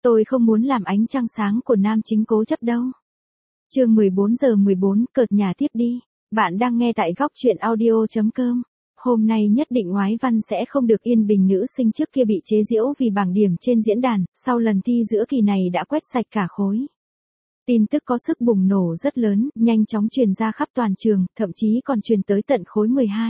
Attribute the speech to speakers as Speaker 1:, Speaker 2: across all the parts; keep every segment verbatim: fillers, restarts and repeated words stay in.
Speaker 1: Tôi không muốn làm ánh trăng sáng của nam chính cố chấp đâu. Chương mười bốn giờ mười bốn, cợt nhà tiếp đi. Bạn đang nghe tại góc truyện audio chấm com. Hôm nay nhất định Oái Văn sẽ không được yên bình, nữ sinh trước kia bị chế giễu vì bảng điểm trên diễn đàn, sau lần thi giữa kỳ này đã quét sạch cả khối. Tin tức có sức bùng nổ rất lớn, nhanh chóng truyền ra khắp toàn trường, thậm chí còn truyền tới tận khối mười hai.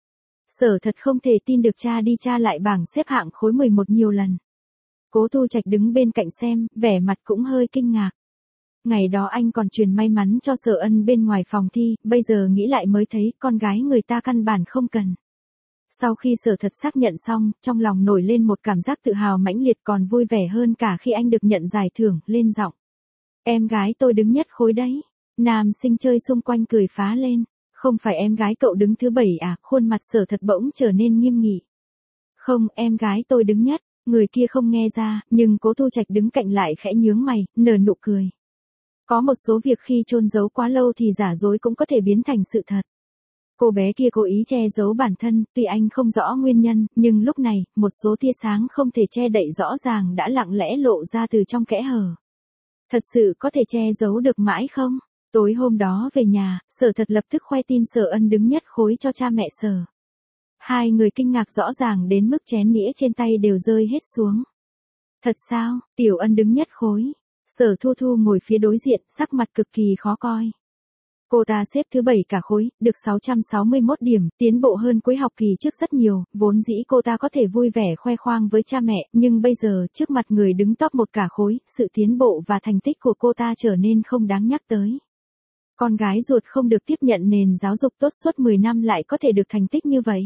Speaker 1: Sở thật không thể tin được, tra đi tra lại bảng xếp hạng khối mười một nhiều lần. Cố Thu Trạch đứng bên cạnh xem, vẻ mặt cũng hơi kinh ngạc. Ngày đó anh còn truyền may mắn cho Sở Ân bên ngoài phòng thi, bây giờ nghĩ lại mới thấy con gái người ta căn bản không cần. Sau khi Sở thật xác nhận xong, trong lòng nổi lên một cảm giác tự hào mãnh liệt, còn vui vẻ hơn cả khi anh được nhận giải thưởng, lên giọng. Em gái tôi đứng nhất khối đấy. Nam sinh chơi xung quanh cười phá lên. Không phải em gái cậu đứng thứ bảy à? Khuôn mặt Sở thật bỗng trở nên nghiêm nghị. Không, em gái tôi đứng nhất. Người kia không nghe ra, nhưng Cố Thu Trạch đứng cạnh lại khẽ nhướng mày, nở nụ cười. Có một số việc khi chôn giấu quá lâu thì giả dối cũng có thể biến thành sự thật. Cô bé kia cố ý che giấu bản thân, tuy anh không rõ nguyên nhân, nhưng lúc này, một số tia sáng không thể che đậy rõ ràng đã lặng lẽ lộ ra từ trong kẽ hở. Thật sự có thể che giấu được mãi không? Tối hôm đó về nhà, Sở thật lập tức khoe tin Sở Ân đứng nhất khối cho cha mẹ Sở. Hai người kinh ngạc rõ ràng đến mức chén nĩa trên tay đều rơi hết xuống. Thật sao? Tiểu Ân đứng nhất khối. Sở Thu Thu ngồi phía đối diện, sắc mặt cực kỳ khó coi. Cô ta xếp thứ bảy cả khối, được sáu trăm sáu mươi mốt điểm, tiến bộ hơn cuối học kỳ trước rất nhiều, vốn dĩ cô ta có thể vui vẻ khoe khoang với cha mẹ, nhưng bây giờ, trước mặt người đứng top một cả khối, sự tiến bộ và thành tích của cô ta trở nên không đáng nhắc tới. Con gái ruột không được tiếp nhận nền giáo dục tốt suốt mười năm lại có thể được thành tích như vậy.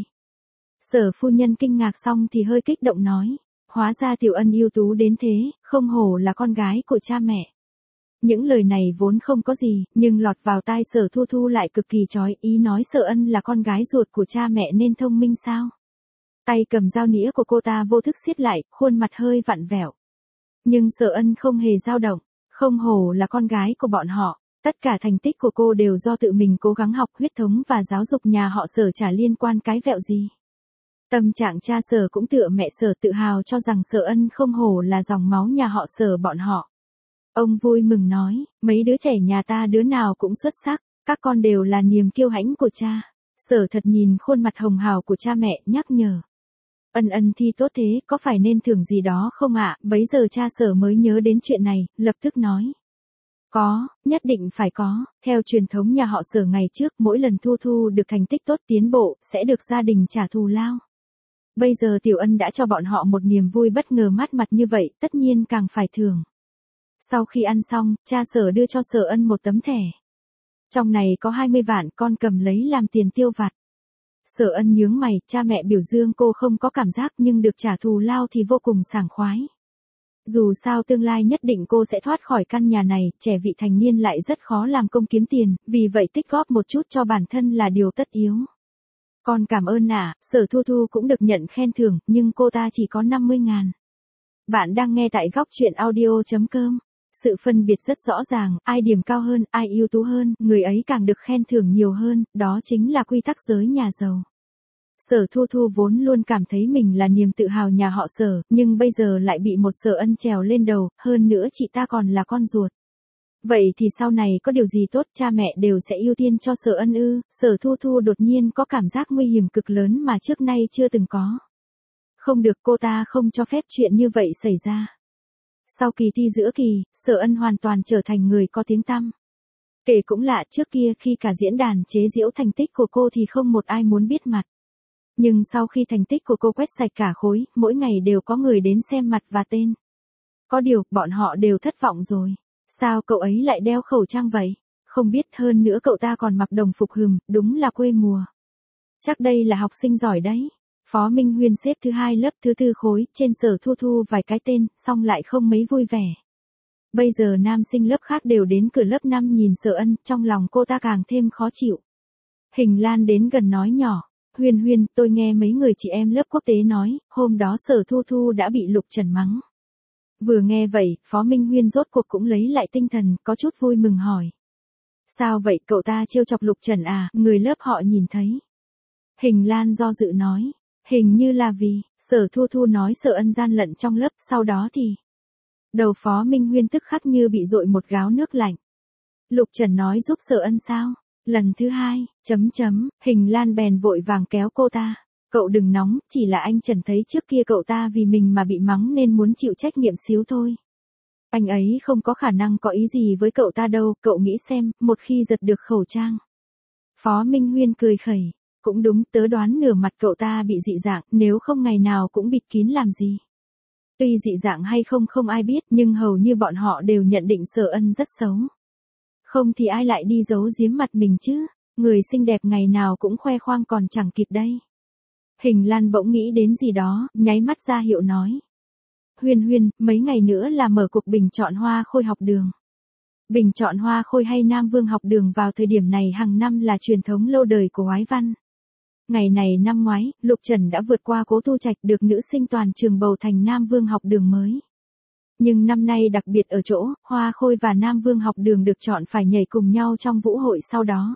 Speaker 1: Sở phu nhân kinh ngạc xong thì hơi kích động nói, hóa ra Tiểu Ân ưu tú đến thế, không hổ là con gái của cha mẹ. Những lời này vốn không có gì, nhưng lọt vào tai Sở Thu Thu lại cực kỳ chói, ý nói Sở Ân là con gái ruột của cha mẹ nên thông minh sao? Tay cầm dao nĩa của cô ta vô thức siết lại, khuôn mặt hơi vặn vẹo. Nhưng Sở Ân không hề dao động, không hổ là con gái của bọn họ, tất cả thành tích của cô đều do tự mình cố gắng học, huyết thống và giáo dục nhà họ Sở chả liên quan cái vẹo gì. Tâm trạng cha Sở cũng tựa mẹ Sở, tự hào cho rằng Sở Ân không hổ là dòng máu nhà họ Sở bọn họ. Ông vui mừng nói, mấy đứa trẻ nhà ta đứa nào cũng xuất sắc, các con đều là niềm kiêu hãnh của cha. Sở thật nhìn khuôn mặt hồng hào của cha mẹ, nhắc nhở. Ân Ân thi tốt thế, có phải nên thưởng gì đó không ạ? Bấy giờ cha Sở mới nhớ đến chuyện này, lập tức nói. Có, nhất định phải có, theo truyền thống nhà họ Sở ngày trước, mỗi lần Thu Thu được thành tích tốt tiến bộ, sẽ được gia đình trả thù lao. Bây giờ Tiểu Ân đã cho bọn họ một niềm vui bất ngờ mát mặt như vậy, tất nhiên càng phải thưởng. Sau khi ăn xong, cha Sở đưa cho Sở Ân một tấm thẻ. Trong này có hai mươi vạn, con cầm lấy làm tiền tiêu vặt. Sở Ân nhướng mày, cha mẹ biểu dương cô không có cảm giác nhưng được trả thù lao thì vô cùng sảng khoái. Dù sao tương lai nhất định cô sẽ thoát khỏi căn nhà này, trẻ vị thành niên lại rất khó làm công kiếm tiền, vì vậy tích góp một chút cho bản thân là điều tất yếu. Con cảm ơn ạ, à, Sở Thu Thu cũng được nhận khen thưởng, nhưng cô ta chỉ có năm mươi ngàn. Bạn đang nghe tại góc truyện audio chấm com. Sự phân biệt rất rõ ràng, ai điểm cao hơn, ai ưu tú hơn, người ấy càng được khen thưởng nhiều hơn, đó chính là quy tắc giới nhà giàu. Sở Thu Thu vốn luôn cảm thấy mình là niềm tự hào nhà họ Sở, nhưng bây giờ lại bị một Sở Ân trèo lên đầu, hơn nữa chị ta còn là con ruột. Vậy thì sau này có điều gì tốt, cha mẹ đều sẽ ưu tiên cho Sở Ân ư? Sở Thu Thu đột nhiên có cảm giác nguy hiểm cực lớn mà trước nay chưa từng có. Không được, cô ta không cho phép chuyện như vậy xảy ra. Sau kỳ thi giữa kỳ, Sở Ân hoàn toàn trở thành người có tiếng tăm. Kể cũng lạ, trước kia khi cả diễn đàn chế giễu thành tích của cô thì không một ai muốn biết mặt. Nhưng sau khi thành tích của cô quét sạch cả khối, mỗi ngày đều có người đến xem mặt và tên. Có điều, bọn họ đều thất vọng rồi. Sao cậu ấy lại đeo khẩu trang vậy? Không biết, hơn nữa cậu ta còn mặc đồng phục hừm, đúng là quê mùa. Chắc đây là học sinh giỏi đấy. Phó Minh Huyên xếp thứ hai lớp thứ tư khối, trên Sở Thu Thu vài cái tên, xong lại không mấy vui vẻ. Bây giờ nam sinh lớp khác đều đến cửa lớp năm nhìn Sở Ân, trong lòng cô ta càng thêm khó chịu. Hình Lan đến gần nói nhỏ, Huyên Huyên, tôi nghe mấy người chị em lớp quốc tế nói, hôm đó Sở Thu Thu đã bị Lục Trần mắng. Vừa nghe vậy, Phó Minh Huyên rốt cuộc cũng lấy lại tinh thần, có chút vui mừng hỏi. Sao vậy, cậu ta trêu chọc Lục Trần à, người lớp họ nhìn thấy. Hình Lan do dự nói. Hình như là vì, Sở Thu Thu nói Sở Ân gian lận trong lớp, sau đó thì. Đầu Phó Minh Huyên tức khắc như bị dội một gáo nước lạnh. Lục Trần nói giúp Sở Ân sao? Lần thứ hai, chấm chấm, Hình Lan bèn vội vàng kéo cô ta. Cậu đừng nóng, chỉ là anh Trần thấy trước kia cậu ta vì mình mà bị mắng nên muốn chịu trách nhiệm xíu thôi. Anh ấy không có khả năng có ý gì với cậu ta đâu, cậu nghĩ xem, một khi giật được khẩu trang. Phó Minh Huyên cười khẩy, cũng đúng, tớ đoán nửa mặt cậu ta bị dị dạng, nếu không ngày nào cũng bịt kín làm gì. Tuy dị dạng hay không không ai biết, nhưng hầu như bọn họ đều nhận định Sở Ân rất xấu. Không thì ai lại đi giấu giếm mặt mình chứ, người xinh đẹp ngày nào cũng khoe khoang còn chẳng kịp đây. Hình Lan bỗng nghĩ đến gì đó, nháy mắt ra hiệu nói. Huyên Huyên, mấy ngày nữa là mở cuộc bình chọn hoa khôi học đường. Bình chọn hoa khôi hay Nam Vương học đường vào thời điểm này hàng năm là truyền thống lâu đời của Oái Văn. Ngày này năm ngoái, Lục Trần đã vượt qua Cố Tu Trạch được nữ sinh toàn trường bầu thành Nam Vương học đường mới. Nhưng năm nay đặc biệt ở chỗ, Hoa Khôi và Nam Vương học đường được chọn phải nhảy cùng nhau trong vũ hội sau đó.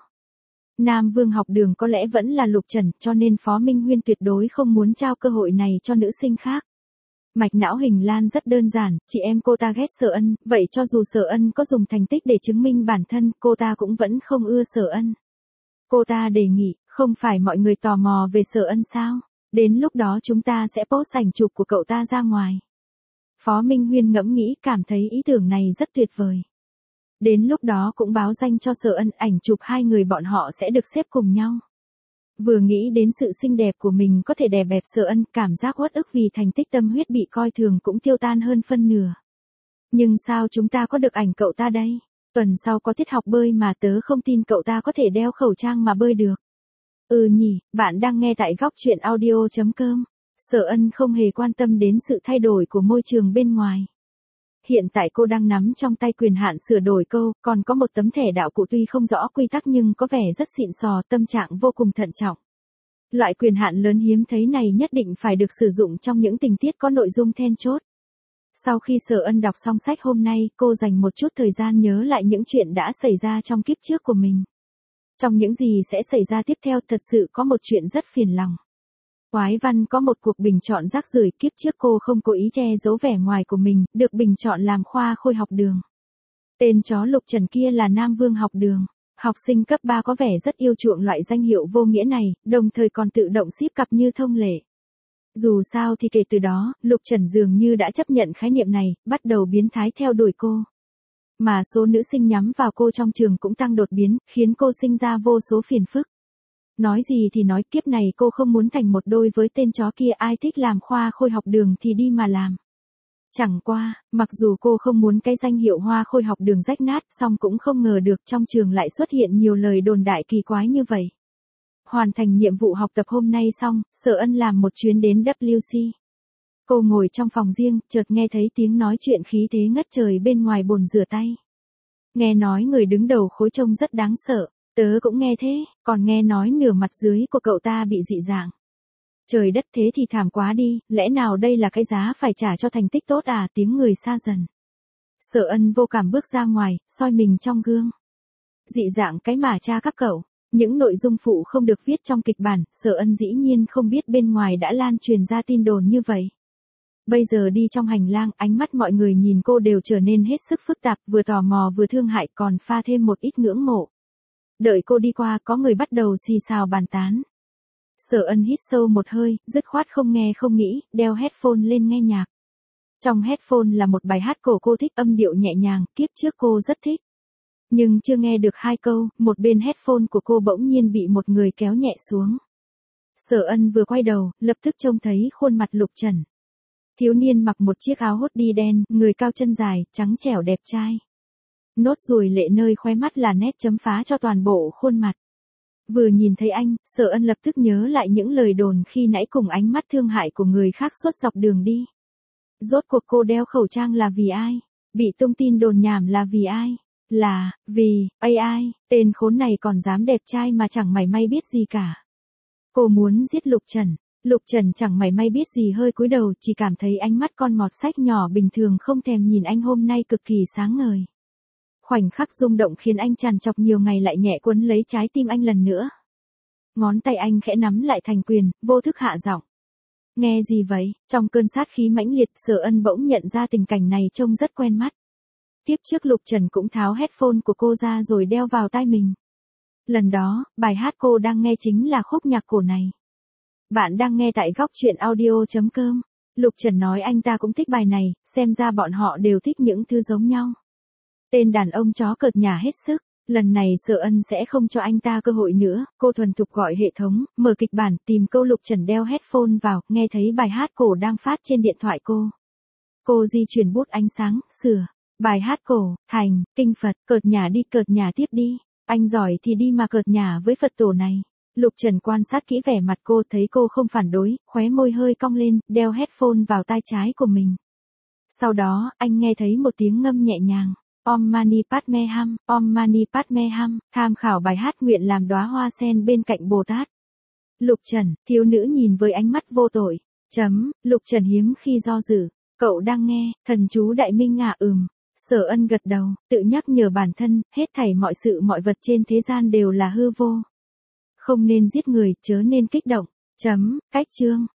Speaker 1: Nam Vương học đường có lẽ vẫn là Lục Trần, cho nên Phó Minh Huyên tuyệt đối không muốn trao cơ hội này cho nữ sinh khác. Mạch não Hình Lan rất đơn giản, chị em cô ta ghét Sở Ân, vậy cho dù Sở Ân có dùng thành tích để chứng minh bản thân, cô ta cũng vẫn không ưa Sở Ân. Cô ta đề nghị, không phải mọi người tò mò về Sở Ân sao? Đến lúc đó chúng ta sẽ post ảnh chụp của cậu ta ra ngoài. Phó Minh Huyên ngẫm nghĩ cảm thấy ý tưởng này rất tuyệt vời. Đến lúc đó cũng báo danh cho Sở Ân, ảnh chụp hai người bọn họ sẽ được xếp cùng nhau. Vừa nghĩ đến sự xinh đẹp của mình có thể đè bẹp Sở Ân, cảm giác uất ức vì thành tích tâm huyết bị coi thường cũng tiêu tan hơn phân nửa. Nhưng sao chúng ta có được ảnh cậu ta đây? Tuần sau có tiết học bơi mà tớ không tin cậu ta có thể đeo khẩu trang mà bơi được. Ừ nhỉ, bạn đang nghe tại góc truyện audio chấm com. Sở Ân không hề quan tâm đến sự thay đổi của môi trường bên ngoài. Hiện tại cô đang nắm trong tay quyền hạn sửa đổi câu, còn có một tấm thẻ đạo cụ tuy không rõ quy tắc nhưng có vẻ rất xịn sò, tâm trạng vô cùng thận trọng. Loại quyền hạn lớn hiếm thấy này nhất định phải được sử dụng trong những tình tiết có nội dung then chốt. Sau khi Sở Ân đọc xong sách hôm nay, cô dành một chút thời gian nhớ lại những chuyện đã xảy ra trong kiếp trước của mình. Trong những gì sẽ xảy ra tiếp theo thật sự có một chuyện rất phiền lòng. Oái Văn có một cuộc bình chọn rác rưởi, kiếp trước cô không cố ý che giấu vẻ ngoài của mình, được bình chọn làm khoa khôi học đường. Tên chó Lục Trần kia là Nam Vương học đường. Học sinh cấp ba có vẻ rất yêu chuộng loại danh hiệu vô nghĩa này, đồng thời còn tự động ship cặp như thông lệ. Dù sao thì kể từ đó, Lục Trần dường như đã chấp nhận khái niệm này, bắt đầu biến thái theo đuổi cô. Mà số nữ sinh nhắm vào cô trong trường cũng tăng đột biến, khiến cô sinh ra vô số phiền phức. Nói gì thì nói, kiếp này cô không muốn thành một đôi với tên chó kia, ai thích làm khoa khôi học đường thì đi mà làm. Chẳng qua, mặc dù cô không muốn cái danh hiệu hoa khôi học đường rách nát, song cũng không ngờ được trong trường lại xuất hiện nhiều lời đồn đại kỳ quái như vậy. Hoàn thành nhiệm vụ học tập hôm nay xong, Sở Ân làm một chuyến đến W C. Cô ngồi trong phòng riêng, chợt nghe thấy tiếng nói chuyện khí thế ngất trời bên ngoài bồn rửa tay. Nghe nói người đứng đầu khối trông rất đáng sợ, tớ cũng nghe thế, còn nghe nói nửa mặt dưới của cậu ta bị dị dạng. Trời đất, thế thì thảm quá đi, lẽ nào đây là cái giá phải trả cho thành tích tốt à? Tiếng người xa dần. Sở Ân vô cảm bước ra ngoài, soi mình trong gương. Dị dạng cái mà cha các cậu, những nội dung phụ không được viết trong kịch bản, Sở Ân dĩ nhiên không biết bên ngoài đã lan truyền ra tin đồn như vậy. Bây giờ đi trong hành lang, ánh mắt mọi người nhìn cô đều trở nên hết sức phức tạp, vừa tò mò vừa thương hại, còn pha thêm một ít ngưỡng mộ. Đợi cô đi qua, có người bắt đầu xì xào bàn tán. Sở Ân hít sâu một hơi, dứt khoát không nghe không nghĩ, đeo headphone lên nghe nhạc. Trong headphone là một bài hát cổ cô thích, âm điệu nhẹ nhàng, kiếp trước cô rất thích. Nhưng chưa nghe được hai câu, một bên headphone của cô bỗng nhiên bị một người kéo nhẹ xuống. Sở Ân vừa quay đầu, lập tức trông thấy khuôn mặt Lục Trần. Thiếu niên mặc một chiếc áo hoodie đen, người cao chân dài, trắng trẻo đẹp trai. Nốt ruồi lệ nơi khóe mắt là nét chấm phá cho toàn bộ khuôn mặt. Vừa nhìn thấy anh, Sở Ân lập tức nhớ lại những lời đồn khi nãy cùng ánh mắt thương hại của người khác suốt dọc đường đi. Rốt cuộc cô đeo khẩu trang là vì ai? Bị tung tin đồn nhảm là vì ai? Là, vì, a i, tên khốn này còn dám đẹp trai mà chẳng mảy may biết gì cả. Cô muốn giết Lục Trần. Lục Trần chẳng mảy may biết gì, hơi cúi đầu, chỉ cảm thấy ánh mắt con mọt sách nhỏ bình thường không thèm nhìn anh hôm nay cực kỳ sáng ngời. Khoảnh khắc rung động khiến anh trằn trọc nhiều ngày lại nhẹ quấn lấy trái tim anh lần nữa. Ngón tay anh khẽ nắm lại thành quyền, vô thức hạ giọng. Nghe gì vậy? Trong cơn sát khí mãnh liệt, Sở Ân bỗng nhận ra tình cảnh này trông rất quen mắt. Tiếp trước Lục Trần cũng tháo headphone của cô ra rồi đeo vào tai mình. Lần đó, bài hát cô đang nghe chính là khúc nhạc cổ này. Bạn đang nghe tại góc truyện audio.com. Lục Trần nói anh ta cũng thích bài này, xem ra bọn họ đều thích những thứ giống nhau. Tên đàn ông chó cợt nhả hết sức. Lần này Sở Ân sẽ không cho anh ta cơ hội nữa, cô thuần thục gọi hệ thống, mở kịch bản, tìm câu Lục Trần đeo headphone vào, nghe thấy bài hát cổ đang phát trên điện thoại cô. Cô di chuyển bút ánh sáng, sửa. Bài hát cổ, thành, kinh Phật, cợt nhả đi cợt nhả tiếp đi. Anh giỏi thì đi mà cợt nhả với Phật tổ này. Lục Trần quan sát kỹ vẻ mặt cô, thấy cô không phản đối, khóe môi hơi cong lên, đeo headphone vào tai trái của mình. Sau đó, anh nghe thấy một tiếng ngâm nhẹ nhàng. Om Mani Padme Hum, Om Mani Padme Hum, tham khảo bài hát nguyện làm đóa hoa sen bên cạnh Bồ Tát. Lục Trần, thiếu nữ nhìn với ánh mắt vô tội. Chấm, Lục Trần hiếm khi do dự. Cậu đang nghe, thần chú Đại Minh à? Ừm. Sở Ân gật đầu, tự nhắc nhở bản thân, hết thảy mọi sự mọi vật trên thế gian đều là hư vô. Không nên giết người, chớ nên kích động. Chấm, cách chương.